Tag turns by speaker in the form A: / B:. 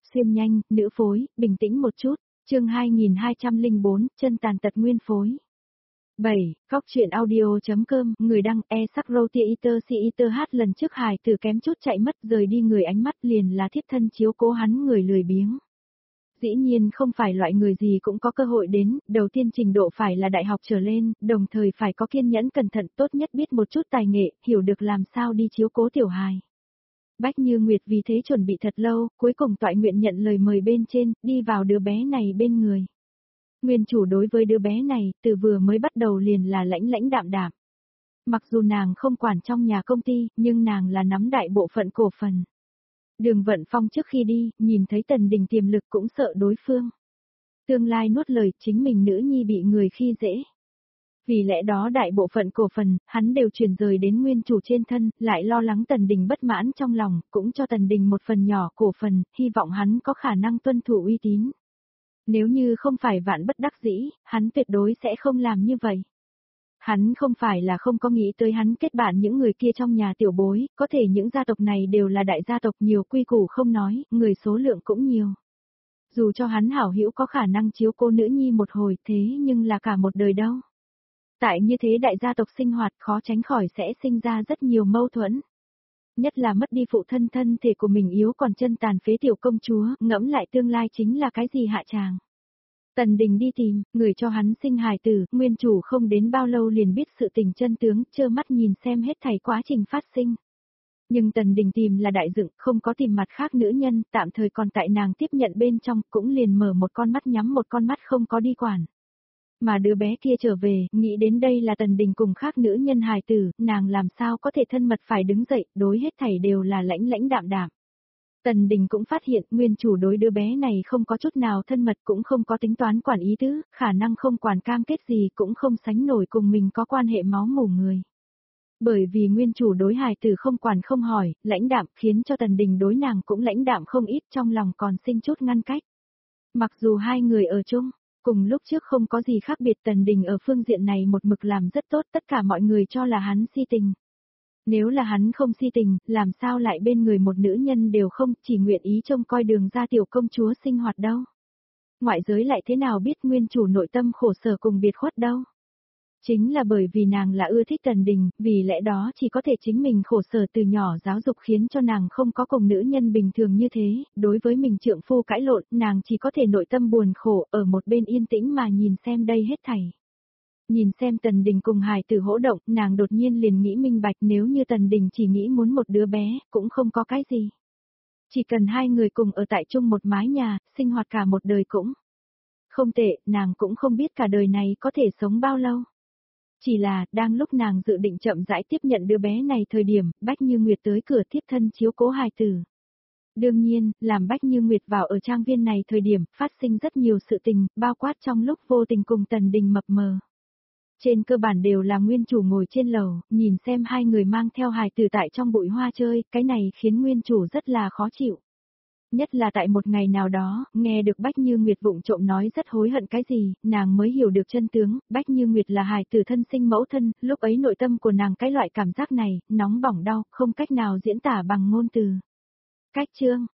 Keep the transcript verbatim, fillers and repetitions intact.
A: xuyên nhanh, nữ phối, bình tĩnh một chút, chương hai nghìn hai trăm lẻ bốn, chân tàn tật nguyên phối. bảy. Góc truyện audio.com, người đăng e sắc roti iter si iter hát lần trước hài tử kém chút chạy mất rời đi người ánh mắt liền là thiếp thân chiếu cố hắn người lười biếng. Dĩ nhiên không phải loại người gì cũng có cơ hội đến, đầu tiên trình độ phải là đại học trở lên, đồng thời phải có kiên nhẫn cẩn thận tốt nhất biết một chút tài nghệ, hiểu được làm sao đi chiếu cố tiểu hài. Bách Như Nguyệt vì thế chuẩn bị thật lâu, cuối cùng toại nguyện nhận lời mời bên trên, đi vào đứa bé này bên người. Nguyên chủ đối với đứa bé này, từ vừa mới bắt đầu liền là lãnh lãnh đạm đạm. Mặc dù nàng không quản trong nhà công ty, nhưng nàng là nắm đại bộ phận cổ phần. Đường Vận Phong trước khi đi, nhìn thấy Tần Đình tiềm lực cũng sợ đối phương. Tương lai nuốt lời chính mình nữ nhi bị người khi dễ. Vì lẽ đó đại bộ phận cổ phần, hắn đều chuyển rời đến nguyên chủ trên thân, lại lo lắng Tần Đình bất mãn trong lòng, cũng cho Tần Đình một phần nhỏ cổ phần, hy vọng hắn có khả năng tuân thủ uy tín. Nếu như không phải vạn bất đắc dĩ, hắn tuyệt đối sẽ không làm như vậy. Hắn không phải là không có nghĩ tới hắn kết bạn những người kia trong nhà tiểu bối, có thể những gia tộc này đều là đại gia tộc nhiều quy củ không nói, người số lượng cũng nhiều. Dù cho hắn hảo hữu có khả năng chiếu cô nữ nhi một hồi thế nhưng là cả một đời đâu. Tại như thế đại gia tộc sinh hoạt khó tránh khỏi sẽ sinh ra rất nhiều mâu thuẫn. Nhất là mất đi phụ thân thân thể của mình yếu còn chân tàn phế tiểu công chúa, ngẫm lại tương lai chính là cái gì hạ tràng. Tần Đình đi tìm, người cho hắn sinh hài tử, nguyên chủ không đến bao lâu liền biết sự tình chân tướng, trơ mắt nhìn xem hết thảy quá trình phát sinh. Nhưng Tần Đình tìm là đại dựng, không có tìm mặt khác nữ nhân, tạm thời còn tại nàng tiếp nhận bên trong, cũng liền mở một con mắt nhắm một con mắt không có đi quản. Mà đứa bé kia trở về, nghĩ đến đây là Tần Đình cùng khác nữ nhân hài tử, nàng làm sao có thể thân mật phải đứng dậy, đối hết thảy đều là lãnh lãnh đạm đạm. Tần Đình cũng phát hiện nguyên chủ đối đứa bé này không có chút nào thân mật cũng không có tính toán quản ý tứ, khả năng không quản cam kết gì cũng không sánh nổi cùng mình có quan hệ máu mủ người. Bởi vì nguyên chủ đối hài tử không quản không hỏi, lãnh đạm khiến cho Tần Đình đối nàng cũng lãnh đạm không ít trong lòng còn sinh chút ngăn cách. Mặc dù hai người ở chung, cùng lúc trước không có gì khác biệt Tần Đình ở phương diện này một mực làm rất tốt tất cả mọi người cho là hắn si tình. Nếu là hắn không si tình, làm sao lại bên người một nữ nhân đều không chỉ nguyện ý trông coi đường ra tiểu công chúa sinh hoạt đâu. Ngoại giới lại thế nào biết nguyên chủ nội tâm khổ sở cùng biệt khuất đâu. Chính là bởi vì nàng là ưa thích Tần Đình, vì lẽ đó chỉ có thể chính mình khổ sở từ nhỏ giáo dục khiến cho nàng không có cùng nữ nhân bình thường như thế, đối với mình trượng phu cãi lộn, nàng chỉ có thể nội tâm buồn khổ ở một bên yên tĩnh mà nhìn xem đây hết thảy. Nhìn xem Tần Đình cùng hài tử hỗ động, nàng đột nhiên liền nghĩ minh bạch nếu như Tần Đình chỉ nghĩ muốn một đứa bé, cũng không có cái gì. Chỉ cần hai người cùng ở tại chung một mái nhà, sinh hoạt cả một đời cũng không tệ, nàng cũng không biết cả đời này có thể sống bao lâu. Chỉ là, đang lúc nàng dự định chậm rãi tiếp nhận đứa bé này thời điểm, Bách Như Nguyệt tới cửa tiếp thân chiếu cố hài tử. Đương nhiên, làm Bách Như Nguyệt vào ở trang viên này thời điểm, phát sinh rất nhiều sự tình, bao quát trong lúc vô tình cùng Tần Đình mập mờ. Trên cơ bản đều là nguyên chủ ngồi trên lầu, nhìn xem hai người mang theo hài tử tại trong bụi hoa chơi, cái này khiến nguyên chủ rất là khó chịu. Nhất là tại một ngày nào đó, nghe được Bách Như Nguyệt vụng trộm nói rất hối hận cái gì, nàng mới hiểu được chân tướng, Bách Như Nguyệt là hài tử thân sinh mẫu thân, lúc ấy nội tâm của nàng cái loại cảm giác này, nóng bỏng đau, không cách nào diễn tả bằng ngôn từ. Cách chương,